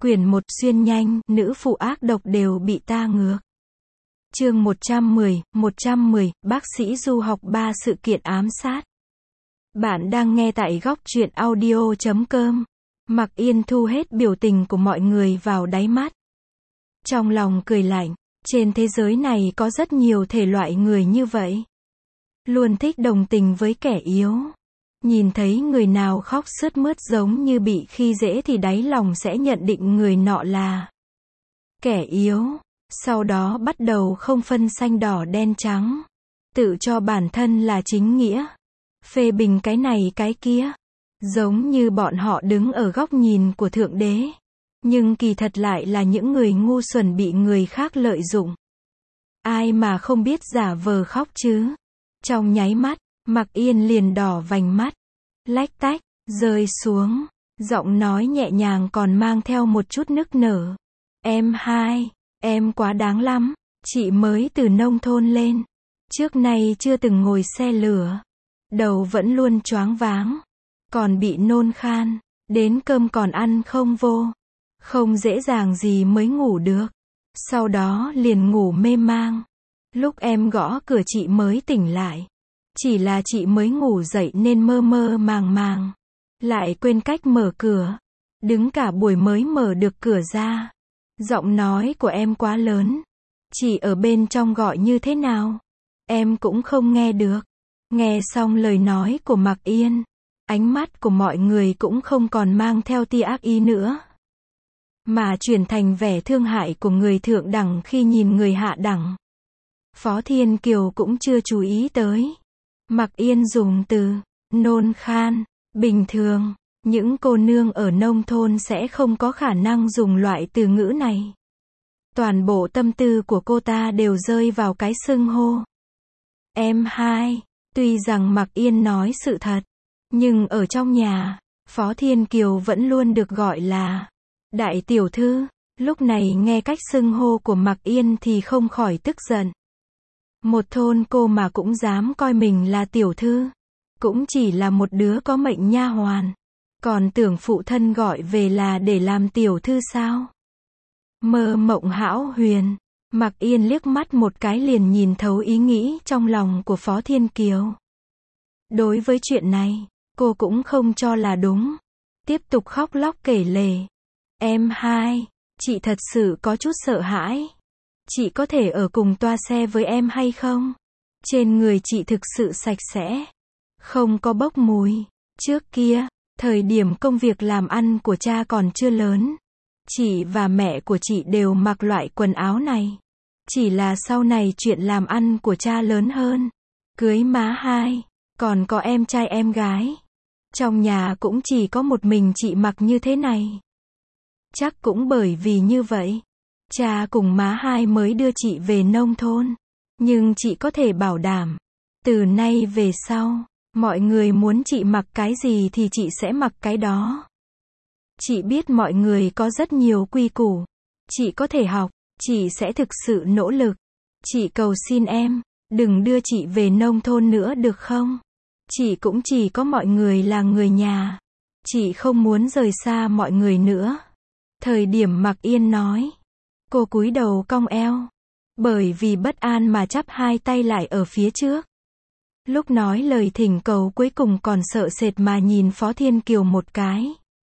Quyển 1 xuyên nhanh, nữ phụ ác độc đều bị ta ngược. Chương 110, bác sĩ du học 3 sự kiện ám sát. Bạn đang nghe tại góc truyện audio.com. Mặc Yên thu hết biểu tình của mọi người vào đáy mắt. Trong lòng cười lạnh, trên thế giới này có rất nhiều thể loại người như vậy. Luôn thích đồng tình với kẻ yếu. Nhìn thấy người nào khóc sướt mướt giống như bị khi dễ thì đáy lòng sẽ nhận định người nọ là kẻ yếu. Sau đó bắt đầu không phân xanh đỏ đen trắng. Tự cho bản thân là chính nghĩa. Phê bình cái này cái kia. Giống như bọn họ đứng ở góc nhìn của Thượng Đế. Nhưng kỳ thật lại là những người ngu xuẩn bị người khác lợi dụng. Ai mà không biết giả vờ khóc chứ. Trong nháy mắt, Mặc Yên liền đỏ vành mắt. Lách tách, rơi xuống. Giọng nói nhẹ nhàng còn mang theo một chút nức nở. Em hai, em quá đáng lắm. Chị mới từ nông thôn lên. Trước nay chưa từng ngồi xe lửa. Đầu vẫn luôn choáng váng. Còn bị nôn khan. Đến cơm còn ăn không vô. Không dễ dàng gì mới ngủ được. Sau đó liền ngủ mê mang. Lúc em gõ cửa chị mới tỉnh lại. Chỉ là chị mới ngủ dậy nên mơ mơ màng màng. Lại quên cách mở cửa. Đứng cả buổi mới mở được cửa ra. Giọng nói của em quá lớn. Chị ở bên trong gọi như thế nào? Em cũng không nghe được. Nghe xong lời nói của Mặc Yên. Ánh mắt của mọi người cũng không còn mang theo tia ác ý nữa. Mà chuyển thành vẻ thương hại của người thượng đẳng khi nhìn người hạ đẳng. Phó Thiên Kiều cũng chưa chú ý tới. Mặc Yên dùng từ nôn khan. Bình thường, những cô nương ở nông thôn sẽ không có khả năng dùng loại từ ngữ này. Toàn bộ tâm tư của cô ta đều rơi vào cái xưng hô. Em hai, tuy rằng Mặc Yên nói sự thật, nhưng ở trong nhà, Phó Thiên Kiều vẫn luôn được gọi là đại tiểu thư. Lúc này nghe cách xưng hô của Mặc Yên thì không khỏi tức giận. Một thôn cô mà cũng dám coi mình là tiểu thư. Cũng chỉ là một đứa có mệnh nha hoàn. Còn tưởng phụ thân gọi về là để làm tiểu thư sao? Mơ mộng hão huyền. Mặc Yên liếc mắt một cái liền nhìn thấu ý nghĩ trong lòng của Phó Thiên Kiều. Đối với chuyện này, cô cũng không cho là đúng. Tiếp tục khóc lóc kể lể. Em hai, chị thật sự có chút sợ hãi. Chị có thể ở cùng toa xe với em hay không? Trên người chị thực sự sạch sẽ. Không có bốc mùi. Trước kia, thời điểm công việc làm ăn của cha còn chưa lớn. Chị và mẹ của chị đều mặc loại quần áo này. Chỉ là sau này chuyện làm ăn của cha lớn hơn. Cưới má hai. Còn có em trai em gái. Trong nhà cũng chỉ có một mình chị mặc như thế này. Chắc cũng bởi vì như vậy. Cha cùng má hai mới đưa chị về nông thôn. Nhưng chị có thể bảo đảm. Từ nay về sau, mọi người muốn chị mặc cái gì thì chị sẽ mặc cái đó. Chị biết mọi người có rất nhiều quy củ. Chị có thể học. Chị sẽ thực sự nỗ lực. Chị cầu xin em, đừng đưa chị về nông thôn nữa được không? Chị cũng chỉ có mọi người là người nhà. Chị không muốn rời xa mọi người nữa. Thời điểm Mặc Yên nói. Cô cúi đầu cong eo. Bởi vì bất an mà chắp hai tay lại ở phía trước. Lúc nói lời thỉnh cầu cuối cùng còn sợ sệt mà nhìn Phó Thiên Kiều một cái.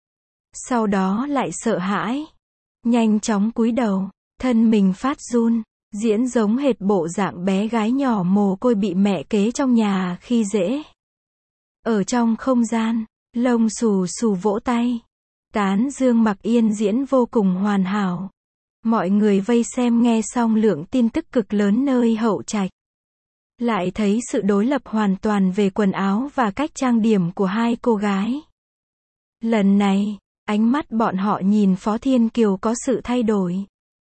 Sau đó lại sợ hãi. Nhanh chóng cúi đầu, thân mình phát run, diễn giống hệt bộ dạng bé gái nhỏ mồ côi bị mẹ kế trong nhà khi dễ. Ở trong không gian, lông xù xù vỗ tay. Tán dương Mặc Yên diễn vô cùng hoàn hảo. Mọi người vây xem nghe xong lượng tin tức cực lớn nơi hậu trạch. Lại thấy sự đối lập hoàn toàn về quần áo và cách trang điểm của hai cô gái. Lần này, ánh mắt bọn họ nhìn Phó Thiên Kiều có sự thay đổi.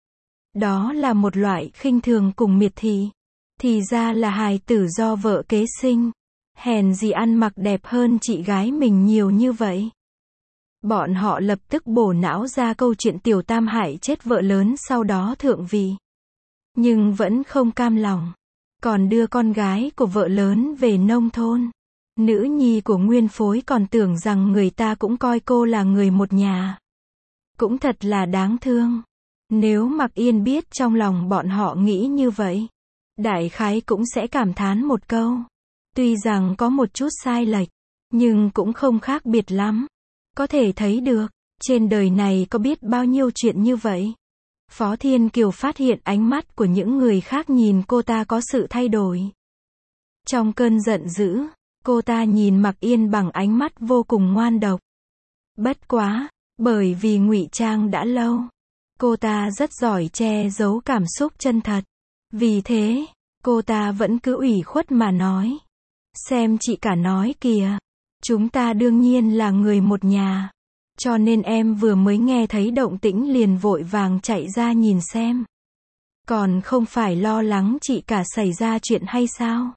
Đó là một loại khinh thường cùng miệt thị. Thì ra là hài tử do vợ kế sinh. Hèn gì ăn mặc đẹp hơn chị gái mình nhiều như vậy. Bọn họ lập tức bổ não ra câu chuyện tiểu tam hại chết vợ lớn sau đó thượng vị. Nhưng vẫn không cam lòng. Còn đưa con gái của vợ lớn về nông thôn. Nữ nhi của nguyên phối còn tưởng rằng người ta cũng coi cô là người một nhà. Cũng thật là đáng thương. Nếu Mạc Yên biết trong lòng bọn họ nghĩ như vậy, đại khái cũng sẽ cảm thán một câu. Tuy rằng có một chút sai lệch, nhưng cũng không khác biệt lắm. Có thể thấy được, trên đời này có biết bao nhiêu chuyện như vậy. Phó Thiên Kiều phát hiện ánh mắt của những người khác nhìn cô ta có sự thay đổi. Trong cơn giận dữ, cô ta nhìn Mạc Yên bằng ánh mắt vô cùng ngoan độc. Bất quá, bởi vì ngụy trang đã lâu, cô ta rất giỏi che giấu cảm xúc chân thật. Vì thế, cô ta vẫn cứ ủy khuất mà nói. Xem chị cả nói kìa, chúng ta đương nhiên là người một nhà. Cho nên em vừa mới nghe thấy động tĩnh liền vội vàng chạy ra nhìn xem. Còn không phải lo lắng chị cả xảy ra chuyện hay sao?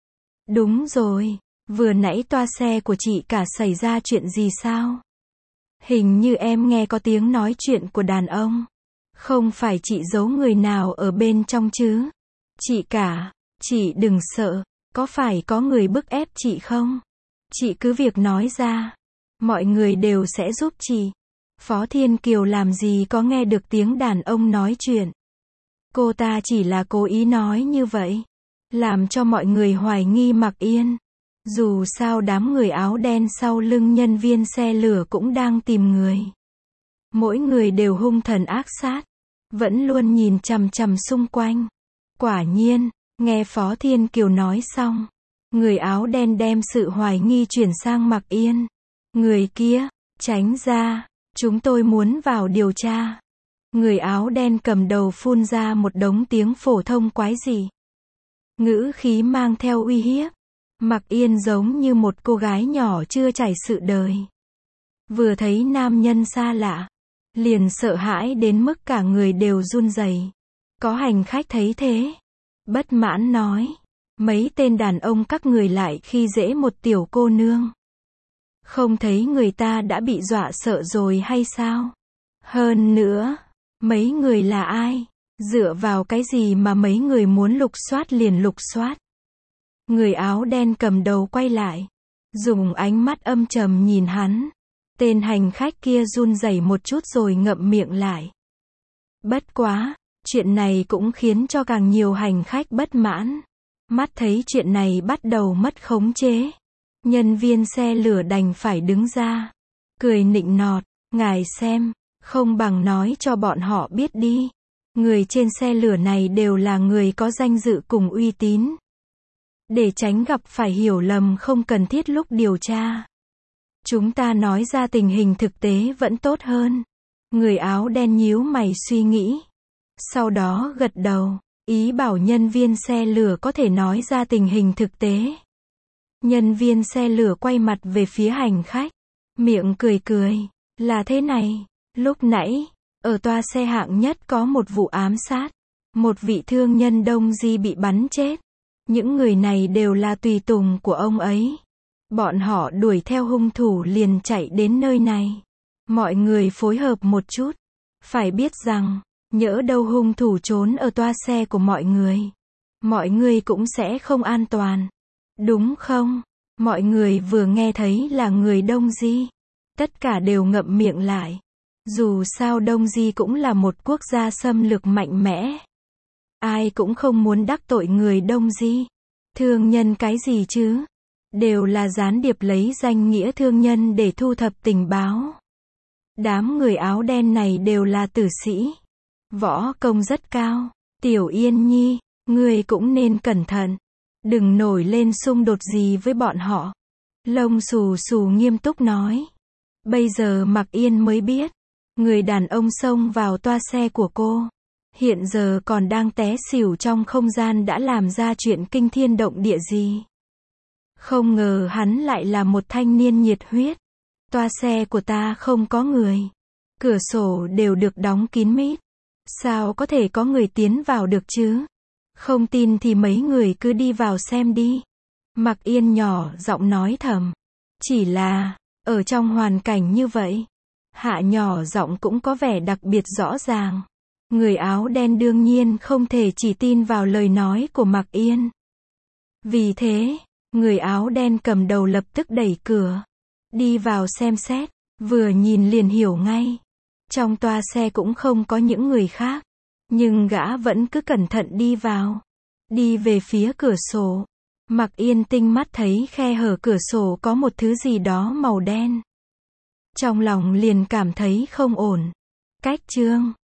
Đúng rồi, vừa nãy toa xe của chị cả xảy ra chuyện gì sao? Hình như em nghe có tiếng nói chuyện của đàn ông. Không phải chị giấu người nào ở bên trong chứ? Chị cả, chị đừng sợ, có phải có người bức ép chị không? Chị cứ việc nói ra, mọi người đều sẽ giúp chị. Phó Thiên Kiều làm gì có nghe được tiếng đàn ông nói chuyện. Cô ta chỉ là cố ý nói như vậy, làm cho mọi người hoài nghi Mạc Yên. Dù sao đám người áo đen sau lưng nhân viên xe lửa cũng đang tìm người. Mỗi người đều hung thần ác sát, vẫn luôn nhìn chằm chằm xung quanh. Quả nhiên, nghe Phó Thiên Kiều nói xong, người áo đen đem sự hoài nghi chuyển sang Mạc Yên. Người kia, tránh ra, chúng tôi muốn vào điều tra. Người áo đen cầm đầu phun ra một đống tiếng phổ thông quái dị. Ngữ khí mang theo uy hiếp. Mạc Yên giống như một cô gái nhỏ chưa trải sự đời. Vừa thấy nam nhân xa lạ, liền sợ hãi đến mức cả người đều run rẩy. Có hành khách thấy thế, bất mãn nói, mấy tên đàn ông các người lại khi dễ một tiểu cô nương. Không thấy người ta đã bị dọa sợ rồi hay sao? Hơn nữa, mấy người là ai? Dựa vào cái gì mà mấy người muốn lục soát liền lục soát? Người áo đen cầm đầu quay lại, dùng ánh mắt âm trầm nhìn hắn. Tên hành khách kia run rẩy một chút rồi ngậm miệng lại. Bất quá, chuyện này cũng khiến cho càng nhiều hành khách bất mãn. Mắt thấy chuyện này bắt đầu mất khống chế, nhân viên xe lửa đành phải đứng ra, cười nịnh nọt, ngài xem, không bằng nói cho bọn họ biết đi. Người trên xe lửa này đều là người có danh dự cùng uy tín. Để tránh gặp phải hiểu lầm không cần thiết lúc điều tra. Chúng ta nói ra tình hình thực tế vẫn tốt hơn. Người áo đen nhíu mày suy nghĩ. Sau đó gật đầu, ý bảo nhân viên xe lửa có thể nói ra tình hình thực tế. Nhân viên xe lửa quay mặt về phía hành khách, miệng cười cười, là thế này, lúc nãy, ở toa xe hạng nhất có một vụ ám sát. Một vị thương nhân Đông Di bị bắn chết. Những người này đều là tùy tùng của ông ấy. Bọn họ đuổi theo hung thủ liền chạy đến nơi này. Mọi người phối hợp một chút. Phải biết rằng, nhỡ đâu hung thủ trốn ở toa xe của mọi người cũng sẽ không an toàn. Đúng không? Mọi người vừa nghe thấy là người Đông Di, tất cả đều ngậm miệng lại. Dù sao Đông Di cũng là một quốc gia xâm lược mạnh mẽ. Ai cũng không muốn đắc tội người Đông Di. Thương nhân cái gì chứ? Đều là gián điệp lấy danh nghĩa thương nhân để thu thập tình báo. Đám người áo đen này đều là tử sĩ. Võ công rất cao. Tiểu Yên Nhi, ngươi cũng nên cẩn thận. Đừng nổi lên xung đột gì với bọn họ. Lông xù xù nghiêm túc nói. Bây giờ Mạc Yên mới biết. Người đàn ông xông vào toa xe của cô. Hiện giờ còn đang té xỉu trong không gian đã làm ra chuyện kinh thiên động địa gì. Không ngờ hắn lại là một thanh niên nhiệt huyết. Toa xe của ta không có người. Cửa sổ đều được đóng kín mít. Sao có thể có người tiến vào được chứ? Không tin thì mấy người cứ đi vào xem đi. Mạc Yên nhỏ giọng nói thầm. Chỉ là, ở trong hoàn cảnh như vậy, hạ nhỏ giọng cũng có vẻ đặc biệt rõ ràng. Người áo đen đương nhiên không thể chỉ tin vào lời nói của Mạc Yên. Vì thế, người áo đen cầm đầu lập tức đẩy cửa. Đi vào xem xét, vừa nhìn liền hiểu ngay. Trong toa xe cũng không có những người khác. Nhưng gã vẫn cứ cẩn thận đi vào. Đi về phía cửa sổ. Mạc Yên Tinh mắt thấy khe hở cửa sổ có một thứ gì đó màu đen. Trong lòng liền cảm thấy không ổn. Cách chương